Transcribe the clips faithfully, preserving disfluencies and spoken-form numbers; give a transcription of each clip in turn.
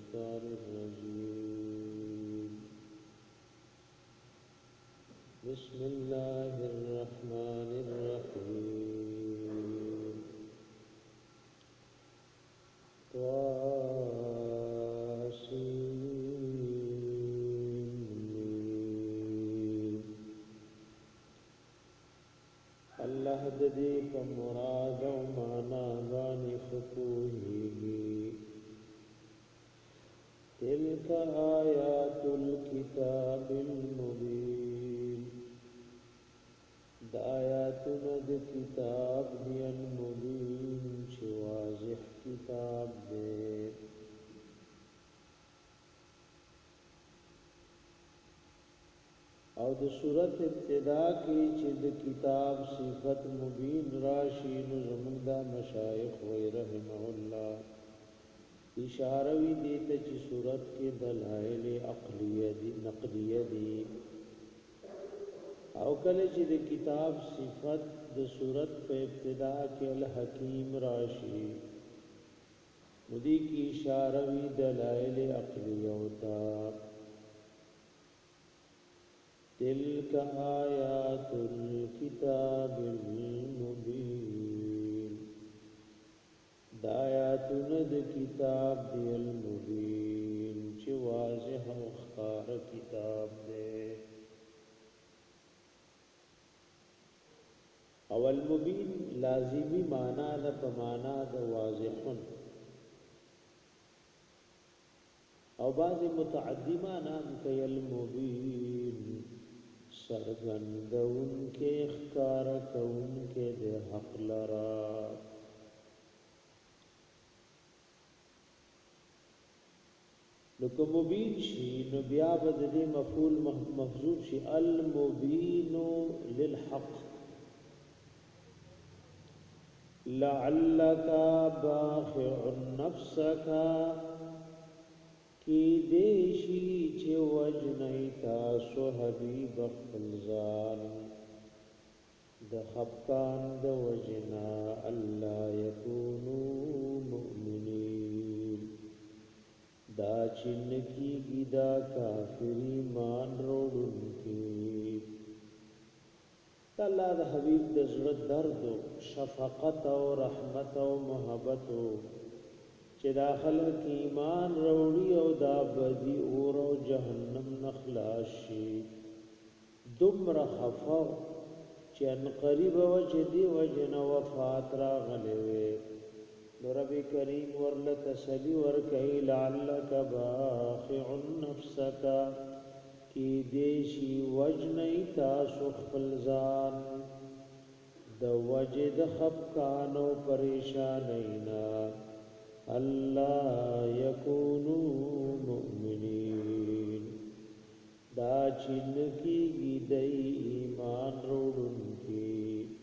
الشيطان الرجيم بسم الله الرحمن الرحيم طاسين الله د دې په مراد او معنا باندې فقوهي تلك آيات الكتاب المبين دا آیاتنا د کتاب دی المبین چه واضح کتاب دے او د صورت ابتدا کی چې د کتاب صفت مبین راشی نو زمون دا مشایخ وی رحمه الله اشاره وی دیتا چې صورت کې دلائل عقلیه دی نقلیه دی او کله چې د کتاب صفت د صورت په ابتدا کې الحکیم راشی ندی کی اشاره وی دلائل عقلیه ہوتا تلک آیات الكتاب المبین دا آیاتونه د کتاب دی المبین چې واضح او ښکار کتاب دی او المبین لازمی معنا د په معنا د واضحون او بعض متعدی معنا کوي المبین سرګندون کې ښکار کون کې د حق لرا نو کوم مبین شي نو بیا بد دې مفعول محذوف شي المبین للحق لعلك باخع نفسك کی دیشی چه وجنی تاسو حبیب خپلزان د خفقان د وجنا اللہ یکونو مؤمنین دا چنکی گی دا کافری مان روڑن کی اللہ دا حبیب د زړه درد و شفقت و رحمت و محبت و چې داخل کی ایمان روڑی او دا بدی اور او جهنم نخلاص شي دمر خفاو چې ان قریب و چې دی وجن وفات را غلوي نو رب کریم ورل تسلی ور کای لعلک باخع نفسک کی دیشی وجنی تاسو خپل ځان د وجد خفقان او پریشانینا اللہ یکونو مؤمنین دا چنکی گی دی ایمان روڑن کی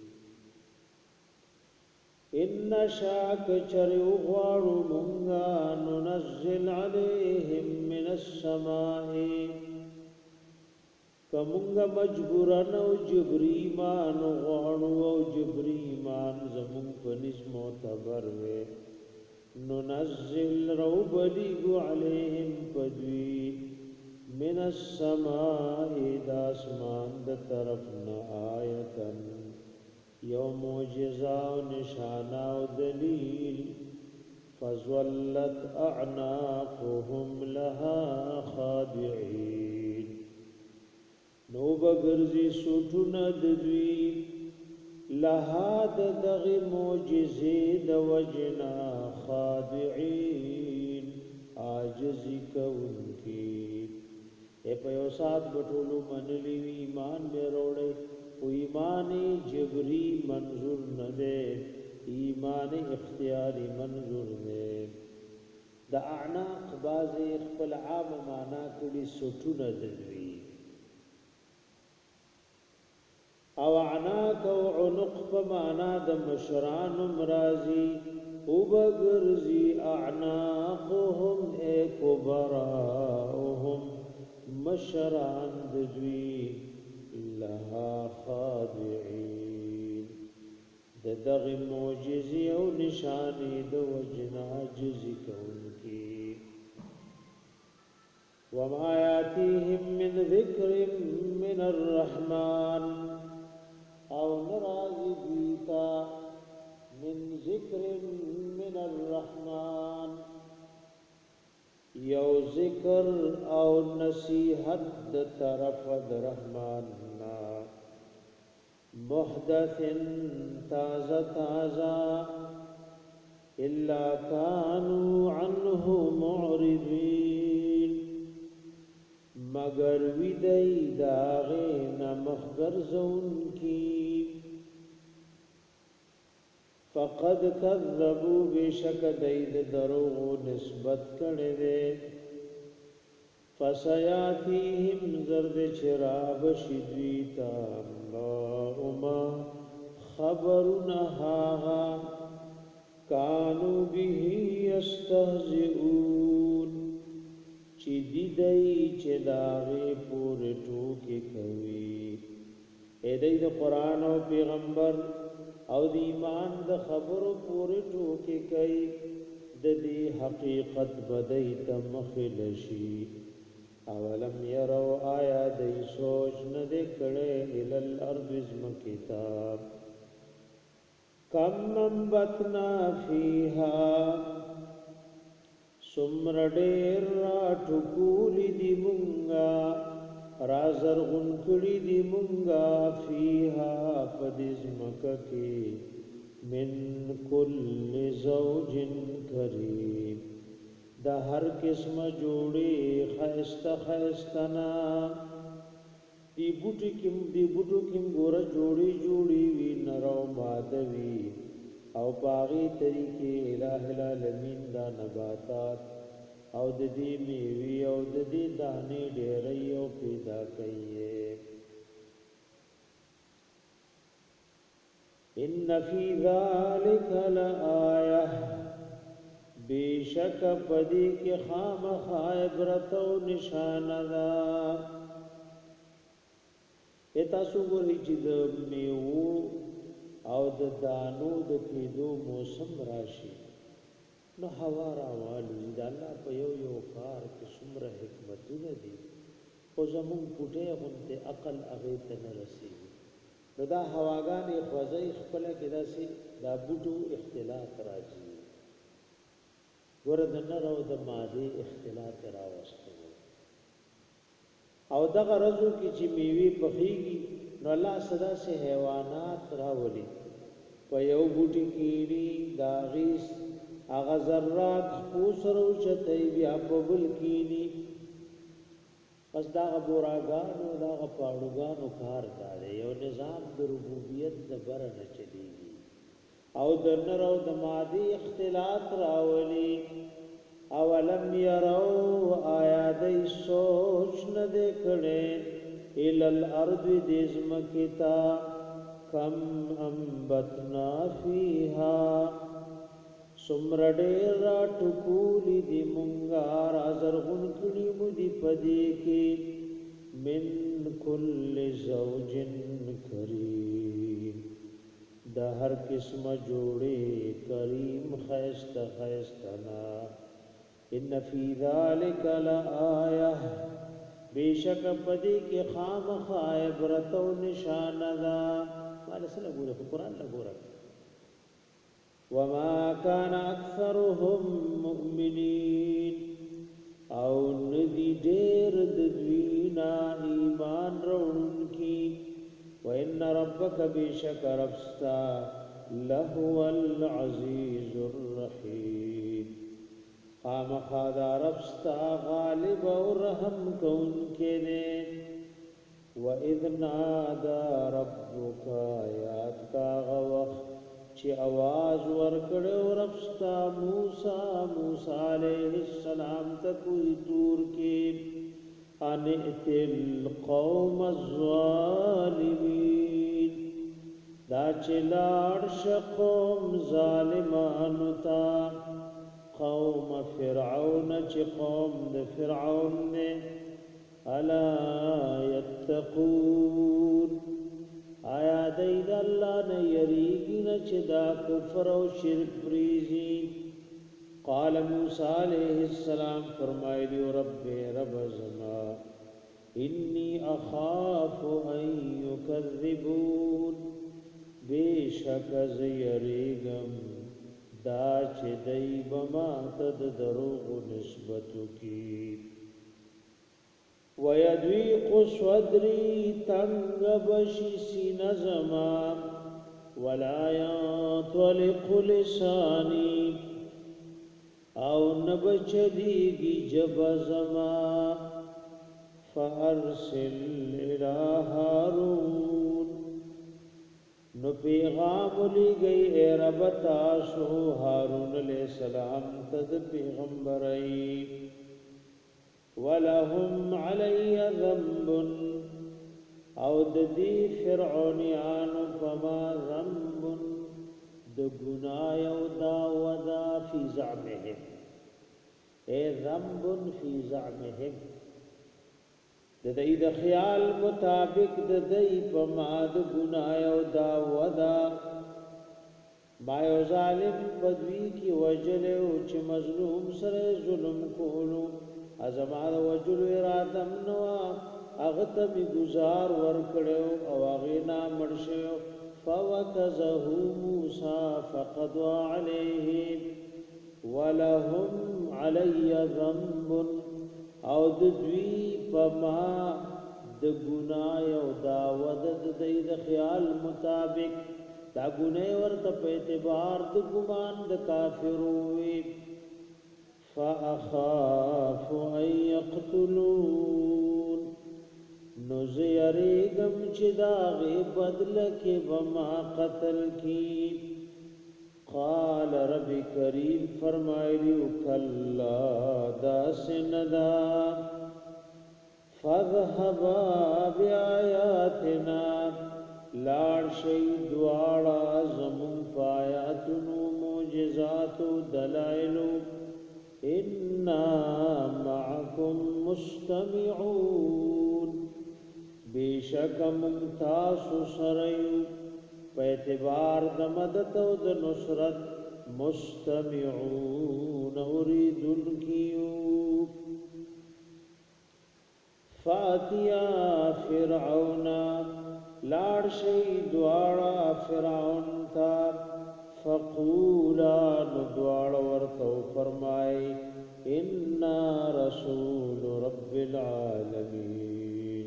ان شاک چرو غارو منگا ننزل علیہم من السمائی کمنگا مجبورن او جبریمان غارو او جبریمان زمون پنس معتبر وے ننزل روبلیگو علیہم پدوی من السماء داسمان دا طرفنا آیتن یو موجزہ و نشانہ و دلیل فزولت اعناقهم لها خادعین نو بگرزی سوٹون ددوی لها دغ معجزه د وجنا خادعين عاجزی کون کی اے پیو سات بټولو منلی ایمان مې روړې او ایمان جبری منظور نه ده ایمان اختیاری منظور ده د اعناق باز خپل عام معنا کړي سټونه دوی او عناق او عنق په معنا د مشران مرازی او بغرزی اعناقهم ای کبراهم مشران دوی لها خاضعین د دغه معجزې او نشانې د وجنا عجز کوونکی وما ياتيهم من ذكر من الرحمن او نرازي دیتا من ذکر من الرحمن یو ذکر او نصیحت د طرف د رحمان نا محدث تازه تازه الا كانوا عنه معرضين مگر وی دی داغه نمخگر زون کی فقد كذبوا بشک دید دروغ نسبت کړي دي فسياتيهم زرد چراب شديتا ما خبرنها كانوا به يستهزئون چې دی دی چې داغه پورې ټوکی کوي اې د قرآن او پیغمبر او د ایمان د خبرو پورې ټوکی کوي د دې حقیقت بدای ته مخلشي اولم يروا آیا د سوچ نه د کړه ال الارض اسم کتاب کم انبتنا فیها سمر ډیر را ټکول دی مونږه رازر غن کړي دی مونږه فیها پدزمکه کې من کل زوج کریم دا هر قسم جوړي خيسته خيستنا دی بوټي کیم دی بوټو کیم ګور جوړي جوړي وی نرو مادوي او باغی طریقې الہ العالمین دا نباتات او د دې میوي او د دې دانې ډېرې او پیدا کړي ان فی ذلک لآیه بیشک پدی کی خامخ عبرت او نشانه ده اته سوګوري چې د میوه او د دانو د پیدو موسم راشي نو هوا راوالي د الله په یو یو کار کې څومره حکمتونه دي خو زمون پټه غونته عقل هغه ته نه رسیږي نو دا هواګانې خوځي خپل کې داسي دا بوټو اختلاط راځي ورته نه راو د ماده اختلاط راوستو او دغه رزو کې چې میوه پخېږي نو الله صدا سے حیوانات راولي په یو بوټي کېړي داغیس اغه ذرات پوسرو چته بیا په بل کېني پس دا بوراګانو دا پاړوګانو کار کوي یو نظام د ربوبیت د بر نه چلیږي او د نر او د مادي اختلاط راولي اولم يروا آیا دای سوچ نه دکړي ال الارض دزمکتا کم انبتنا فیها سمرډیر ټکولی دی مونږه رازرغون کړي مو دی پدې کې من کل زوج کریم د هر قسمه جوړې کریم خیسته خیستنا ان فی ذلک لآیه بیشک پدې کې خامخ عبرت او نشانه ده مال سره ګوره قرآن لا ګوره وما كان اكثرهم مؤمنين او ندی ډېر د دوینا ایمان وروړونکي وان ربک بیشک ربستا لهو العزیز الرحیم خامخا دا ربستا غالب او رحم کونکي دے وَإِذْ نَادَى رَبُّكَ یاد کا غوخ چی آواز ورکڑو ربستا موسیٰ موسیٰ علیہ السلام تکوی تور کے انئت القوم الظالمین دا چلاڑ شقوم ظالمانتا قوم فرعون چی قوم دا فرعون نے الا یتقون آیا دید اللہ نے یریگی نچ دا کفر و شرک پریزی قال موسی علیہ السلام فرمایلی رب رب زما انی اخاف ان یکذبون بیشک زیریگم دا چې دای بما تد دروغ نسبتو کی ويضيق صدري تنگ بشي سینه زما ولا ينطلق لساني او نبچديږي جب زما فارسل الى هارون نو پیغام لګي اے رب تاسو هارون علیہ السلام تد پیغمبرای ولهم علی ذنب او د دې فرعونانو فما ذنب د ګناه او دا ودا فی زعمهم اے ذنب فی زعمهم د دې د خیال مطابق د دې په ما د ګناه او دا ودا ما یو ظالم بدوی کی وجل او چې مظلوم سره ظلم کولو ازمار وجل ارادم نوا اغته بی گزار ور کړو او اغینا مرشو فوکزه موسی فقضى عليه ولهم علی ذنب او د دوی پما د ګناه او دا ود د د خیال مطابق دا ګناه ورته په اعتبار د ګمان د کافروي فاخاف ان يقتلون نزيريغم چې دا غي بدل کې وما قتل کی قال رب کریم فرمایلی کلا دا سندا فذهبا بیااتنا لار شی دواړه زمون پایاتونو معجزات دلائل انا معكم مستمعون بیشک ممتاز سریو په اعتبار د مدد او د نصرت مستمعون اوریدن کیو فاتیا فرعون لاړ شي دواړه فرعون تا فقولا ندوار ورتو فرمائے انا رسول رب العالمین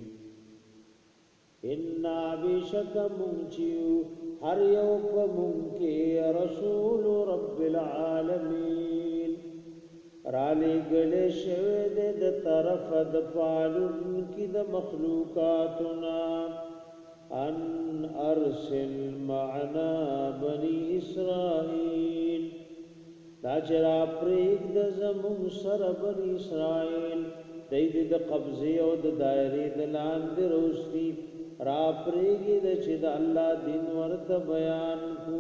انا بشک منچیو ہر یو پا منکے رسول رب العالمین رالی گلے شوید د طرف د پالن کی د مخلوقاتنا ان ارسل معنا بنی اسرائیل دا چرا پریگ د زمون سر بنی اسرائیل دید د قبضه او د دایره د لاندې روستی را پریگی د چې د الله دین ورته بیان کو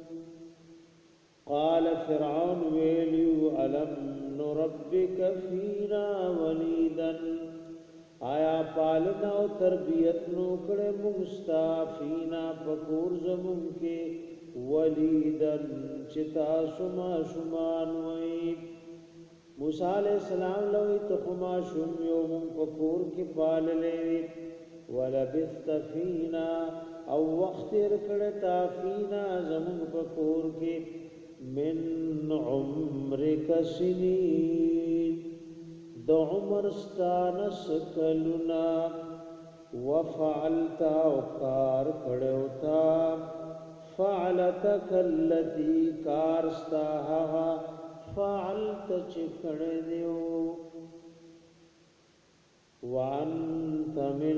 قال فرعون ویلیو الم نربک فینا ولیدا آیا پالنا او تربیت نو کړه مستافینا پکور زمون کې ولیدن چتا سما شمان وای موسی علیہ السلام لوی تخما شوم یو پکور کې پال لې ولبثت فینا او وخت رکړه تا فینا زمون پکور کې من عمرک سنین د عمر ستانس کلنا وفعلت او کار کړو تا فعلتک الذی کار ستا فعلت چکړ دیو وانت من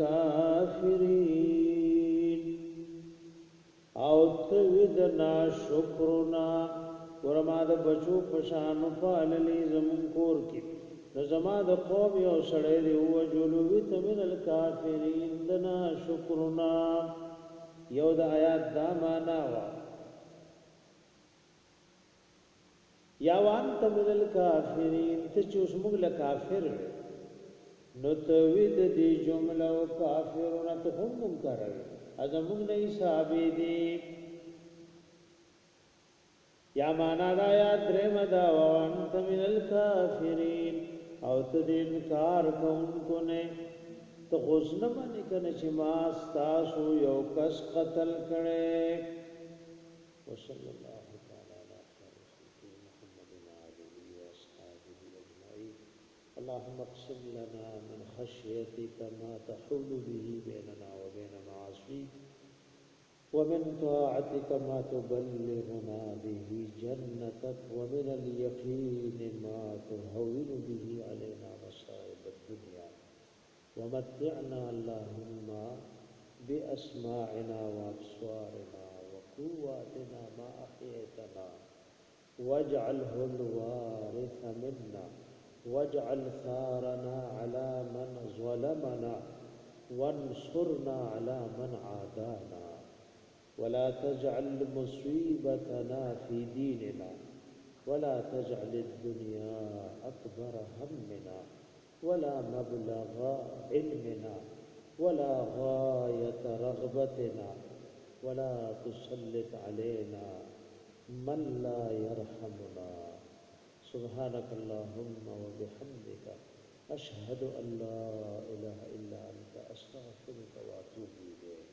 الكافرین او تویدنا شکرنا ورما د بچو پشان پاللی زمون کور کی نو زما د قوم یو سړی دی او جلوی تمن الکافرین دنا شکرنا یو د آیات دا معنا وا یا وان تمن الکافرین ته چې اوس موږ له کافر نو توید دی جمله او کافرون ته هم منکر ازمون نه حساب دی یا معنا دا یا درم دا الكافرين او تد انکار کوونکو نه تو غزنه باندې کنه چې ما تاسو یو کس قتل کړي وصلی الله تعالی علی خیر خلق محمد وعلى اله واصحابه اجمعين اللهم اقسم لنا من خشيتك ما تحول به بيننا وبين معاصيك ومن طاعتك ما تبلغنا به جنتك ومن اليقين ما تهون به علينا مصائب الدنيا ومتعنا اللهم بأسماعنا وأبصارنا وقواتنا ما أحييتنا واجعله الوارث منا واجعل ثارنا على من ظلمنا وانصرنا على من عادانا ولا تجعل مصيبتنا في ديننا ولا تجعل الدنيا أكبر همنا ولا مبلغ علمنا ولا غاية رغبتنا ولا تسلط علينا من لا يرحمنا سبحانك اللهم وبحمدك أشهد أن لا إله إلا أنت أستغفرك وأتوب إليك